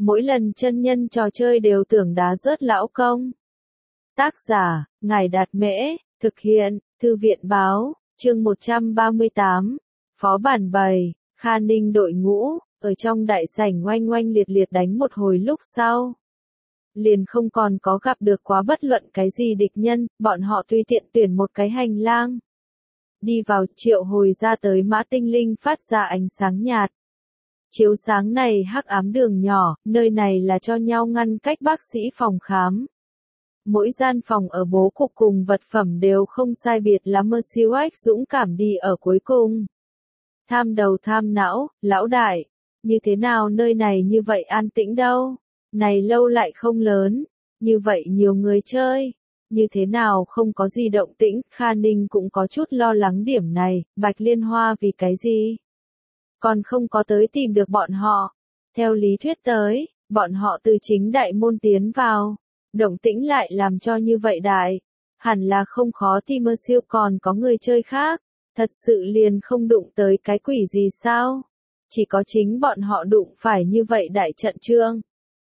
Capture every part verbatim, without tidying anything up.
mỗi lần chân nhân trò chơi đều tưởng đá rớt lão công. Tác giả, Ngài Đạt Mễ, thực hiện, Thư viện Báo, chương một trăm ba mươi tám, Phó Bản bầy, Kha Ninh đội ngũ, ở trong đại sảnh oanh oanh liệt liệt đánh một hồi lúc sau. Liền không còn có gặp được quá bất luận cái gì địch nhân, bọn họ tùy tiện tuyển một cái hành lang. Đi vào triệu hồi ra tới mã tinh linh phát ra ánh sáng nhạt. Chiếu sáng này hắc ám đường nhỏ, nơi này là cho nhau ngăn cách bác sĩ phòng khám. Mỗi gian phòng ở bố cục cùng vật phẩm đều không sai biệt lắm, mơ siêu ách dũng cảm đi ở cuối cùng. Tham đầu tham não, lão đại, như thế nào nơi này như vậy an tĩnh đâu, này lâu lại không lớn, như vậy nhiều người chơi, như thế nào không có gì động tĩnh. Kha Ninh cũng có chút lo lắng điểm này, Bạch Liên Hoa vì cái gì? Còn không có tới tìm được bọn họ. Theo lý thuyết tới, bọn họ từ chính đại môn tiến vào. Động tĩnh lại làm cho như vậy đại. Hẳn là không khó tìm, mơ siêu còn có người chơi khác. Thật sự liền không đụng tới cái quỷ gì sao? Chỉ có chính bọn họ đụng phải như vậy đại trận trương.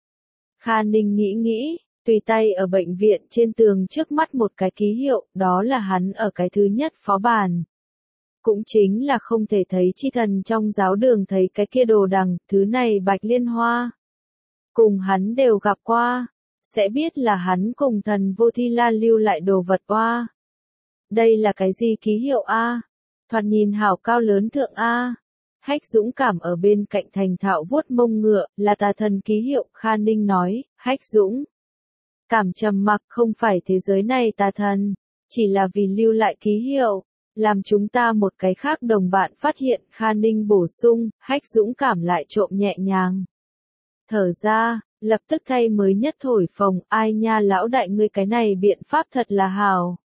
Kha Ninh nghĩ nghĩ, tùy tay ở bệnh viện trên tường trước mắt một cái ký hiệu, đó là hắn ở cái thứ nhất phó bản. Cũng chính là không thể thấy chi thần trong giáo đường thấy cái kia đồ đằng, thứ này Bạch Liên Hoa. Cùng hắn đều gặp qua, sẽ biết là hắn cùng thần Vô Thi La lưu lại đồ vật qua. Đây là cái gì ký hiệu A? Thoạt nhìn hảo cao lớn thượng A. Hách dũng cảm ở bên cạnh thành thạo vuốt mông ngựa, là tà thần ký hiệu. Kha Ninh nói, Hách dũng cảm trầm mặc, không phải thế giới này tà thần, chỉ là vì lưu lại ký hiệu, làm chúng ta một cái khác đồng bạn phát hiện. Kha Ninh bổ sung, Hách dũng cảm lại trộm nhẹ nhàng. Thở ra, lập tức thay mới nhất thổi phồng, ai nha lão đại, ngươi cái này biện pháp thật là hào.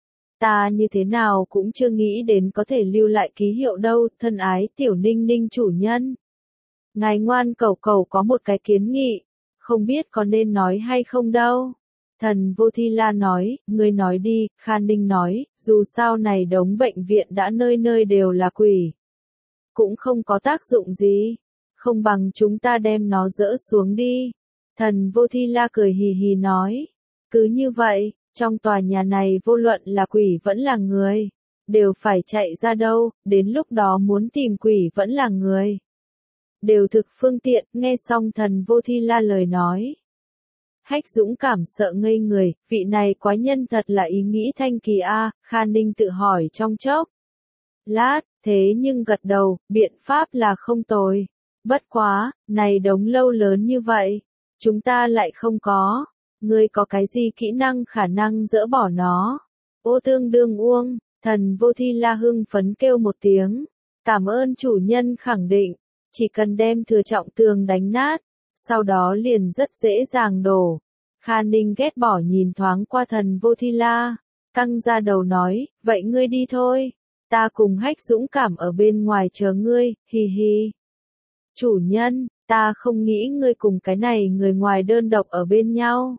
Ta như thế nào cũng chưa nghĩ đến có thể lưu lại ký hiệu đâu. Thân ái tiểu Ninh Ninh chủ nhân, ngài ngoan cầu cầu có một cái kiến nghị, không biết có nên nói hay không đâu. Thần Vô Thi La nói, ngươi nói đi. Kha Ninh nói, dù sao này đống bệnh viện đã nơi nơi đều là quỷ, cũng không có tác dụng gì, không bằng chúng ta đem nó dỡ xuống đi. Thần Vô Thi La cười hì hì nói, cứ như vậy, trong tòa nhà này vô luận là quỷ vẫn là người, đều phải chạy ra đâu, đến lúc đó muốn tìm quỷ vẫn là người, đều thực phương tiện. Nghe xong thần Vô Thi La lời nói, Hách dũng cảm sợ ngây người, vị này quái nhân thật là ý nghĩ thanh kỳ a. Kha Ninh tự hỏi trong chốc lát, thế nhưng gật đầu, biện pháp là không tồi. Bất quá, này đống lâu lớn như vậy, chúng ta lại không có. Ngươi có cái gì kỹ năng khả năng dỡ bỏ nó? Ô tương đương uông, thần Vô Thi La hưng phấn kêu một tiếng. Cảm ơn chủ nhân khẳng định, chỉ cần đem thừa trọng tường đánh nát, sau đó liền rất dễ dàng đổ. Kha Ninh ghét bỏ nhìn thoáng qua thần Vô Thi La, căng ra đầu nói, vậy ngươi đi thôi, ta cùng Hách dũng cảm ở bên ngoài chờ ngươi, hi hi. Chủ nhân, ta không nghĩ ngươi cùng cái này người ngoài đơn độc ở bên nhau.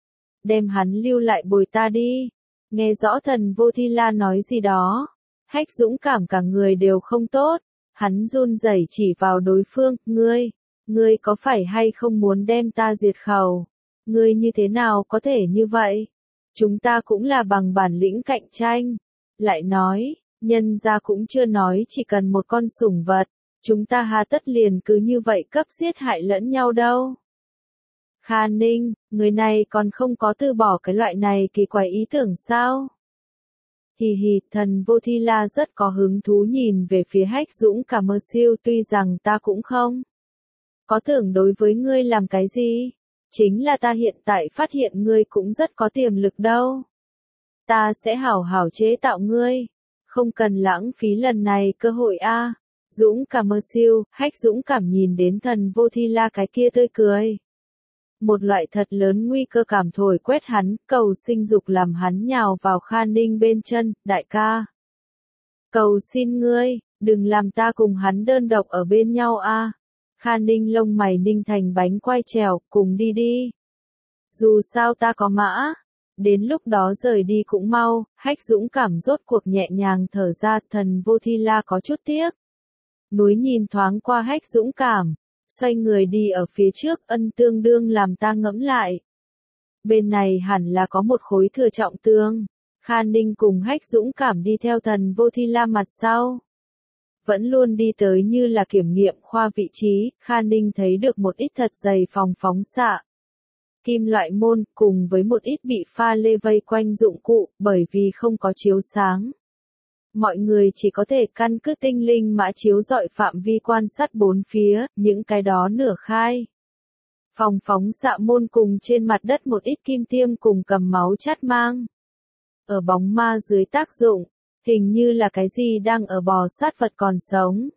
Đem hắn lưu lại bồi ta đi. Nghe rõ thần Vô Thi La nói gì đó, Hách dũng cảm cả người đều không tốt, hắn run rẩy chỉ vào đối phương, ngươi, ngươi có phải hay không muốn đem ta diệt khẩu? Ngươi như thế nào có thể như vậy? Chúng ta cũng là bằng bản lĩnh cạnh tranh. Lại nói, nhân gia cũng chưa nói chỉ cần một con sủng vật, chúng ta hà tất liền cứ như vậy cấp giết hại lẫn nhau đâu. Kha Ninh, người này còn không có từ bỏ cái loại này kỳ quái ý tưởng sao? Hì hì, thần Vô Thi La rất có hứng thú nhìn về phía Hách dũng cảm. Mơ siêu, tuy rằng ta cũng không có tưởng đối với ngươi làm cái gì, chính là ta hiện tại phát hiện ngươi cũng rất có tiềm lực đâu. Ta sẽ hảo hảo chế tạo ngươi, không cần lãng phí lần này cơ hội a. Dũng cảm. Mơ siêu, Hách dũng cảm nhìn đến thần Vô Thi La cái kia tươi cười. Một loại thật lớn nguy cơ cảm thổi quét hắn, cầu sinh dục làm hắn nhào vào Kha Ninh bên chân, đại ca. Cầu xin ngươi, đừng làm ta cùng hắn đơn độc ở bên nhau a. Kha Ninh lông mày ninh thành bánh quai trèo, cùng đi đi. Dù sao ta có mã, đến lúc đó rời đi cũng mau. Hách dũng cảm rốt cuộc nhẹ nhàng thở ra. Thần Vô Thi La có chút tiếc núi nhìn thoáng qua Hách dũng cảm, xoay người đi ở phía trước, ân tương đương làm ta ngẫm lại. Bên này hẳn là có một khối thừa trọng tương. Kha Ninh cùng Hách Dũng Cảm đi theo Thần Vô Thi La mặt sau. Vẫn luôn đi tới như là kiểm nghiệm khoa vị trí, Kha Ninh thấy được một ít thật dày phòng phóng xạ. Kim loại môn, cùng với một ít bị pha lê vây quanh dụng cụ, bởi vì không có chiếu sáng. Mọi người chỉ có thể căn cứ tinh linh mã chiếu dọi phạm vi quan sát bốn phía, những cái đó nửa khai. Phòng phóng xạ môn cùng trên mặt đất một ít kim tiêm cùng cầm máu chát mang. Ở bóng ma dưới tác dụng, hình như là cái gì đang ở bò sát vật còn sống.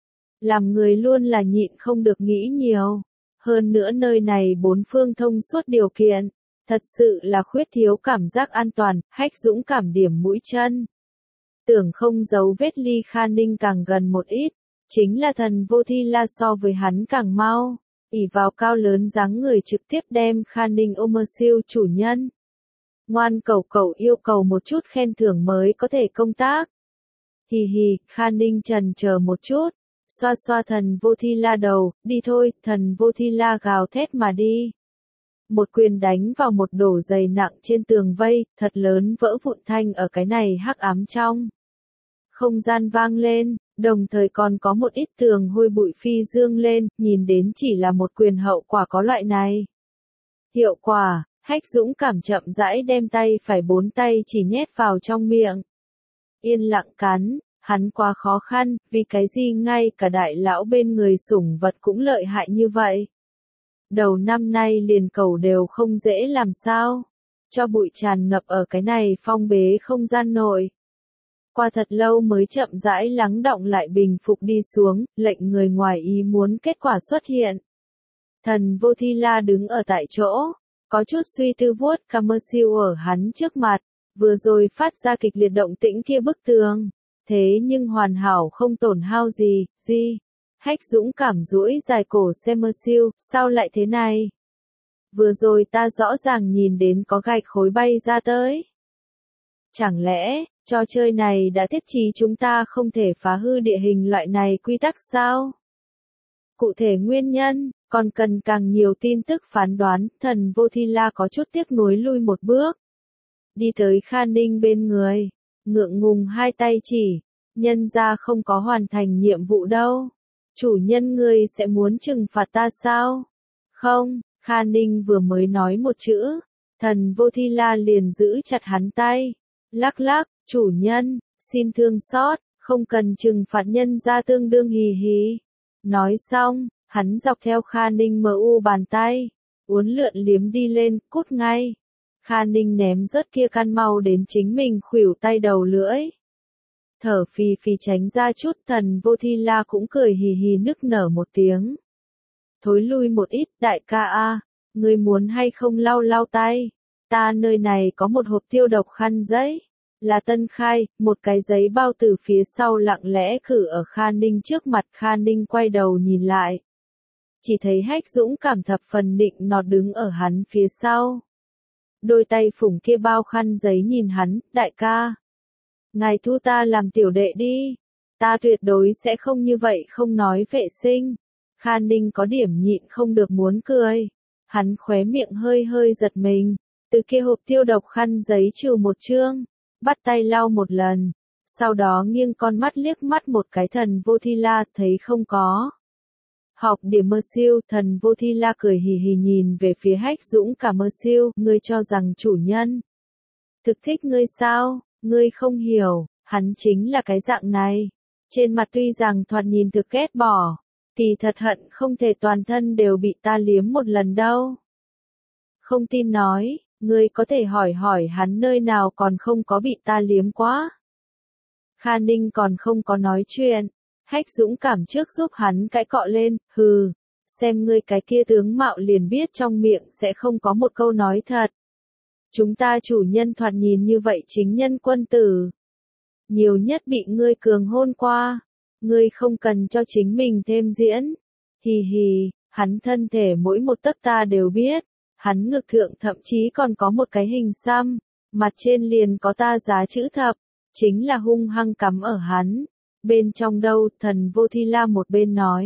Làm người luôn là nhịn không được nghĩ nhiều. Hơn nữa nơi này bốn phương thông suốt điều kiện, thật sự là khuyết thiếu cảm giác an toàn, Hách Dũng Cảm điểm mũi chân. Tưởng không giấu vết ly Kha Ninh càng gần một ít, chính là Thần Vô Thi La so với hắn càng mau, ỷ vào cao lớn dáng người trực tiếp đem Kha Ninh ôm siêu chủ nhân. Ngoan cẩu cẩu yêu cầu một chút khen thưởng mới có thể công tác. Hì hì, Kha Ninh trần chờ một chút, xoa xoa Thần Vô Thi La đầu, đi thôi, Thần Vô Thi La gào thét mà đi. Một quyền đánh vào một đổ dày nặng trên tường vây, thật lớn vỡ vụn thanh ở cái này hắc ám trong. Không gian vang lên, đồng thời còn có một ít tường hôi bụi phi dương lên, nhìn đến chỉ là một quyền hậu quả có loại này. Hiệu quả, Hách Dũng Cảm chậm rãi đem tay phải bốn tay chỉ nhét vào trong miệng. Yên lặng cắn, hắn quá khó khăn, vì cái gì ngay cả đại lão bên người sủng vật cũng lợi hại như vậy. Đầu năm nay liền cầu đều không dễ làm sao, cho bụi tràn ngập ở cái này phong bế không gian nội. Qua thật lâu mới chậm rãi lắng đọng lại bình phục đi xuống, lệnh người ngoài ý muốn kết quả xuất hiện. Thần Vô Thi La đứng ở tại chỗ, có chút suy tư vuốt Camersill ở hắn trước mặt, vừa rồi phát ra kịch liệt động tĩnh kia bức tường, thế nhưng hoàn hảo không tổn hao gì, gì. Hách Dũng Cảm duỗi dài cổ Camersill, sao lại thế này? Vừa rồi ta rõ ràng nhìn đến có gạch khối bay ra tới. Chẳng lẽ, trò chơi này đã thiết trí chúng ta không thể phá hư địa hình loại này quy tắc sao? Cụ thể nguyên nhân, còn cần càng nhiều tin tức phán đoán, Thần Vô Thi La có chút tiếc nuối lui một bước. Đi tới Kha Ninh bên người, ngượng ngùng hai tay chỉ, nhân ra không có hoàn thành nhiệm vụ đâu. Chủ nhân ngươi sẽ muốn trừng phạt ta sao? Không, Kha Ninh vừa mới nói một chữ, Thần Vô Thi La liền giữ chặt hắn tay. Lắc lắc, chủ nhân, xin thương xót, không cần trừng phạt nhân ra tương đương hì hì. Nói xong, hắn dọc theo Kha Ninh mờ u bàn tay, uốn lượn liếm đi lên, cút ngay. Kha Ninh ném rớt kia căn mau đến chính mình khuỷu tay đầu lưỡi. Thở phì phì tránh ra chút, Thần Vô Thi La cũng cười hì hì nức nở một tiếng. Thối lui một ít, đại ca a, ngươi muốn hay không lau lau tay? Ta nơi này có một hộp tiêu độc khăn giấy, là tân khai, một cái giấy bao từ phía sau lặng lẽ cử ở Kha Ninh trước mặt. Kha Ninh quay đầu nhìn lại. Chỉ thấy Hách Dũng Cảm thập phần định nọt đứng ở hắn phía sau. Đôi tay phủng kia bao khăn giấy nhìn hắn, đại ca. Ngài thu ta làm tiểu đệ đi. Ta tuyệt đối sẽ không như vậy không nói vệ sinh. Kha Ninh có điểm nhịn không được muốn cười. Hắn khóe miệng hơi hơi giật mình. Từ kia hộp tiêu độc khăn giấy trừ một chương. Bắt tay lau một lần. Sau đó nghiêng con mắt liếc mắt một cái Thần Vô Thi La, thấy không có. Học điểm Mersill, Thần Vô Thi La cười hì hì nhìn về phía Hách Dũng Cảm. Mersill, ngươi cho rằng chủ nhân thực thích ngươi sao? Ngươi không hiểu, hắn chính là cái dạng này. Trên mặt tuy rằng thoạt nhìn thực ghét bỏ, thì thật hận không thể toàn thân đều bị ta liếm một lần đâu. Không tin nói, ngươi có thể hỏi hỏi hắn nơi nào còn không có bị ta liếm quá. Kha Ninh còn không có nói chuyện, Hách Dũng Cảm trước giúp hắn cãi cọ lên, hừ, xem ngươi cái kia tướng mạo liền biết trong miệng sẽ không có một câu nói thật. Chúng ta chủ nhân thoạt nhìn như vậy chính nhân quân tử. Nhiều nhất bị ngươi cường hôn qua. Ngươi không cần cho chính mình thêm diễn. Hì hì, hắn thân thể mỗi một tấc ta đều biết. Hắn ngực thượng thậm chí còn có một cái hình xăm. Mặt trên liền có ta giá chữ thập. Chính là hung hăng cắm ở hắn. Bên trong đâu, Thần Vô Thi La một bên nói.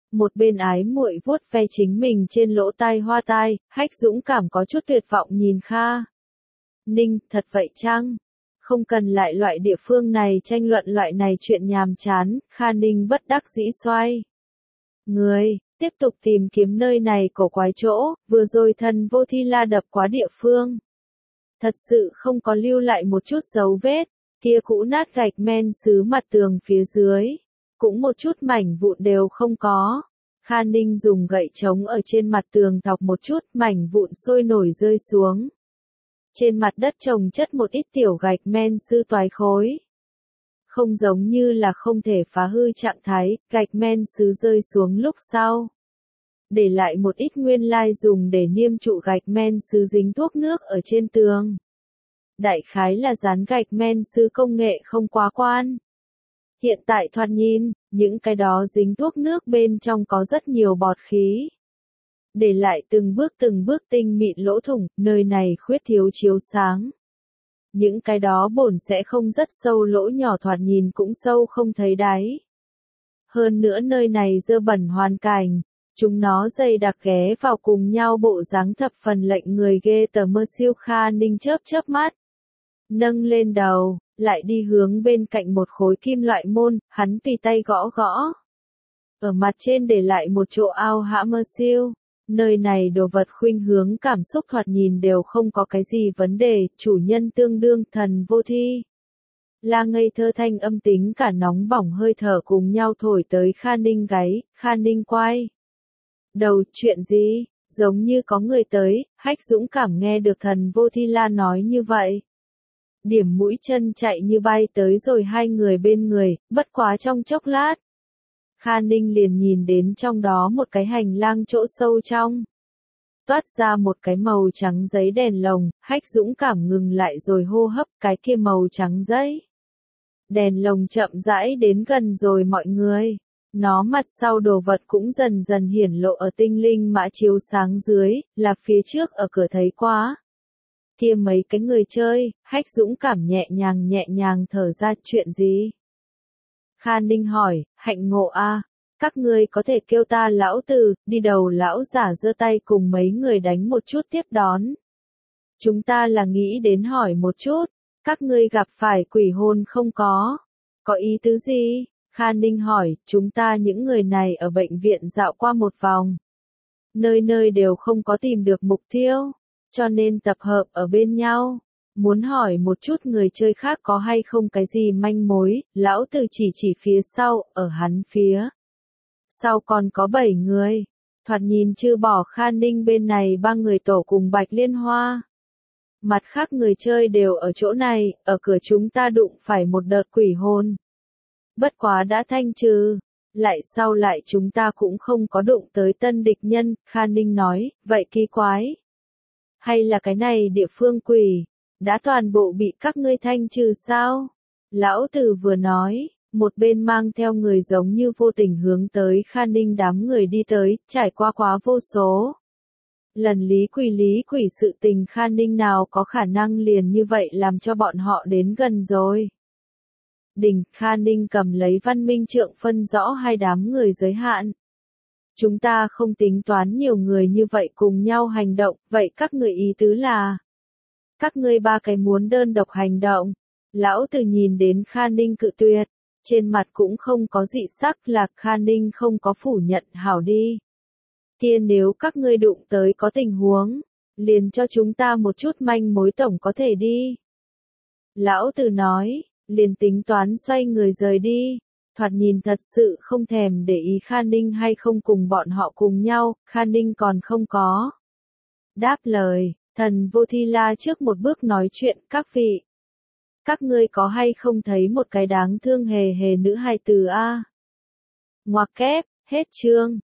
Một bên ái muội vuốt ve chính mình trên lỗ tai hoa tai, Hách Dũng cảm có chút tuyệt vọng nhìn Kha Ninh, thật vậy chăng? Không cần lại loại địa phương này tranh luận loại này chuyện nhàm chán, Kha Ninh bất đắc dĩ xoay. Người, tiếp tục tìm kiếm nơi này cổ quái chỗ, vừa rồi thần vô thi la đập quá địa phương. Thật sự không có lưu lại một chút dấu vết, kia cũ nát gạch men sứ mặt tường phía dưới. Cũng một chút mảnh vụn đều không có. Kha Ninh dùng gậy trống ở trên mặt tường thọc một chút, mảnh vụn sôi nổi rơi xuống. Trên mặt đất trồng chất một ít tiểu gạch men sư toái khối. Không giống như là không thể phá hư trạng thái, gạch men sứ rơi xuống lúc sau. Để lại một ít nguyên lai dùng để niêm trụ gạch men sứ dính thuốc nước ở trên tường. Đại khái là dán gạch men sứ công nghệ không quá quan. Hiện tại thoạt nhìn, những cái đó dính thuốc nước bên trong có rất nhiều bọt khí. Để lại từng bước từng bước tinh mịn lỗ thủng, nơi này khuyết thiếu chiếu sáng. Những cái đó bổn sẽ không rất sâu lỗ nhỏ thoạt nhìn cũng sâu không thấy đáy. Hơn nữa nơi này dơ bẩn hoàn cảnh, chúng nó dày đặc ghé vào cùng nhau bộ dáng thập phần lệnh người ghê tởm mơ siêu. Kha Ninh chớp chớp mắt. Nâng lên đầu, lại đi hướng bên cạnh một khối kim loại môn, hắn tùy tay gõ gõ. Ở mặt trên để lại một chỗ ao hã mơ siêu. Nơi này đồ vật khuynh hướng cảm xúc thoạt nhìn đều không có cái gì vấn đề, chủ nhân tương đương thần vô thi. La ngây thơ thanh âm tính cả nóng bỏng hơi thở cùng nhau thổi tới Kha Ninh gáy, Kha Ninh quay. Đầu, chuyện gì? Giống như có người tới, Hách Dũng cảm nghe được thần vô thi la nói như vậy. Điểm mũi chân chạy như bay tới rồi hai người bên người, bất quá trong chốc lát. Kha Ninh liền nhìn đến trong đó một cái hành lang chỗ sâu trong. Toát ra một cái màu trắng giấy đèn lồng, Hách Dũng cảm ngừng lại rồi hô hấp cái kia màu trắng giấy. Đèn lồng chậm rãi đến gần rồi mọi người. Nó mặt sau đồ vật cũng dần dần hiển lộ ở tinh linh mã chiếu sáng dưới, là phía trước ở cửa thấy quá. Kia mấy cái người chơi, Hách Dũng cảm nhẹ nhàng nhẹ nhàng thở ra chuyện gì? Kha Ninh hỏi, hạnh ngộ a, các ngươi có thể kêu ta lão tử, đi đầu lão giả giơ tay cùng mấy người đánh một chút tiếp đón. Chúng ta là nghĩ đến hỏi một chút, các ngươi gặp phải quỷ hồn không có? Có ý tứ gì? Kha Ninh hỏi, chúng ta những người này ở bệnh viện dạo qua một vòng. Nơi nơi đều không có tìm được mục tiêu, cho nên tập hợp ở bên nhau. Muốn hỏi một chút người chơi khác có hay không cái gì manh mối, lão tử chỉ chỉ phía sau, ở hắn phía. Sau còn có bảy người, thoạt nhìn chưa bỏ Kha Ninh bên này ba người tổ cùng Bạch Liên Hoa. Mặt khác người chơi đều ở chỗ này, ở cửa chúng ta đụng phải một đợt quỷ hồn. Bất quá đã thanh trừ, lại sau lại chúng ta cũng không có đụng tới tân địch nhân, Kha Ninh nói, vậy kỳ quái. Hay là cái này địa phương quỷ, đã toàn bộ bị các ngươi thanh trừ sao? Lão tử vừa nói, một bên mang theo người giống như vô tình hướng tới Kha Ninh đám người đi tới, trải qua quá vô số. Lần lý quỷ lý quỷ sự tình Kha Ninh nào có khả năng liền như vậy làm cho bọn họ đến gần rồi. Đỉnh, Kha Ninh cầm lấy văn minh trượng phân rõ hai đám người giới hạn. Chúng ta không tính toán nhiều người như vậy cùng nhau hành động, vậy các người ý tứ là... Các ngươi ba cái muốn đơn độc hành động. Lão tử nhìn đến Kha Ninh cự tuyệt, trên mặt cũng không có dị sắc, là Kha Ninh không có phủ nhận, hảo đi. Kia nếu các ngươi đụng tới có tình huống, liền cho chúng ta một chút manh mối tổng có thể đi. Lão tử nói, liền tính toán xoay người rời đi, thoạt nhìn thật sự không thèm để ý Kha Ninh hay không cùng bọn họ cùng nhau, Kha Ninh còn không có. Đáp lời, thần vô thi la trước một bước nói chuyện, các vị. Các ngươi có hay không thấy một cái đáng thương hề hề nữ hài tử a? Ngoặc kép, hết chương.